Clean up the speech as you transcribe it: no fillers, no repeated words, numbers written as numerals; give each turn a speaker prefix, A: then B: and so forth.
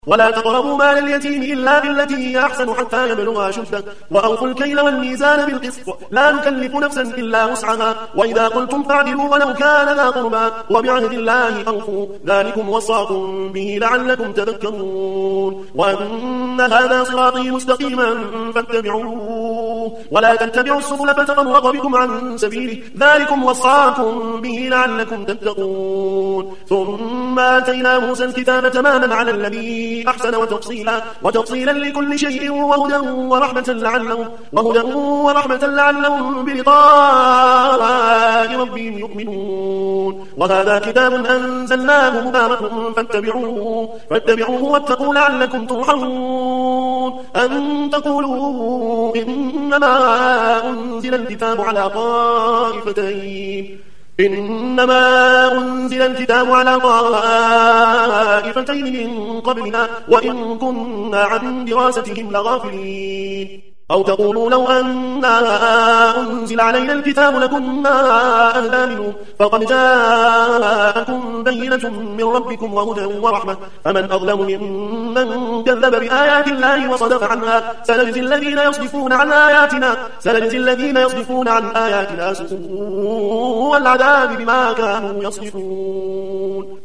A: ولا تقربوا مال اليتيم إلا بالتي هي أحسن حتى يبلغ أشده وأوفوا الكيل والميزان بالقسط لا نكلف نفسا إلا وسعها وإذا قلتم فاعدلوا ولو كان ذا قربى وبعهد الله أوفوا ذلكم وصاكم به لعلكم تذكرون وأن هذا صراطي مستقيما فاتبعوه ولا تتبعوا السبل فتفرق بكم عن سبيله ذلكم وصاكم به لعلكم تتقون ثم آتينا موسى الكتاب تماما على الذي أحسن وتفصيلا لكل شيء وهدى ورحمة لعلهم بلقاء ربهم يؤمنون وهذا كتاب أنزلناه مبارك فاتبعوه واتقوا لعلكم ترحمون أن تقولوا إنما أنزل الكتاب على طائفتين من قبلنا وإن كنا عن دراستهم لغافلين أو تقولوا لو أننا أنزل علينا الكتاب لكنا أهدى منه فقد جاءكم بينة من ربكم وهدى ورحمة فمن أظلم ممن كذب بآيات الله وصدف عنها سنجزي الذين يصدفون عن آياتنا سوء العذاب بما كانوا يصدفون